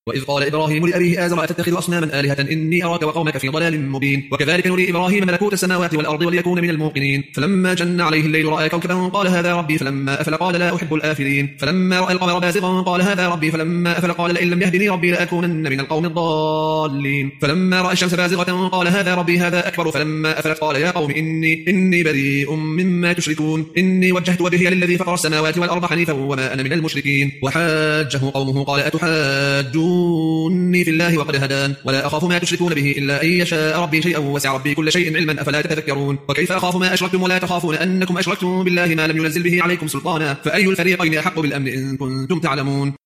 وإذ قال إبراهيم لأبيه آزر أتتخذ أصناما آلهة إني أراك وقومك في ضلال مبين وكذلك نري إبراهيم ملكوت السماوات والأرض وليكون من الموقنين فلما جن عليه الليل رأى كوكبا قال هذا ربي فلما أفل قال لا أحب الآفلين فلما رأى القمر بازغا قال هذا ربي فلما أفل قال لئن لم يهدني ربي لأكونن من القوم الضالين فلما رأى الشمس بازغة قال هذا ربي هذا أكبر فلما أفلت قال يا قوم إني بريء مما تشركون إني وجهت وجهي للذي فطر السماوات والأرض حنيفا وما أنا من المشركين وحاجه قومه قال أتحاجوني في الله وقد هدان ولا أخاف ما تشركون به إلا أن يشاء ربي شيئا وسع ربي كل شيء علما أفلا تتذكرون وكيف أخاف ما أشركتم ولا تخافون أنكم أشركتم بالله ما لم ينزل به عليكم سلطانا فأي الفريقين أحق بالأمن إن كنتم تعلمون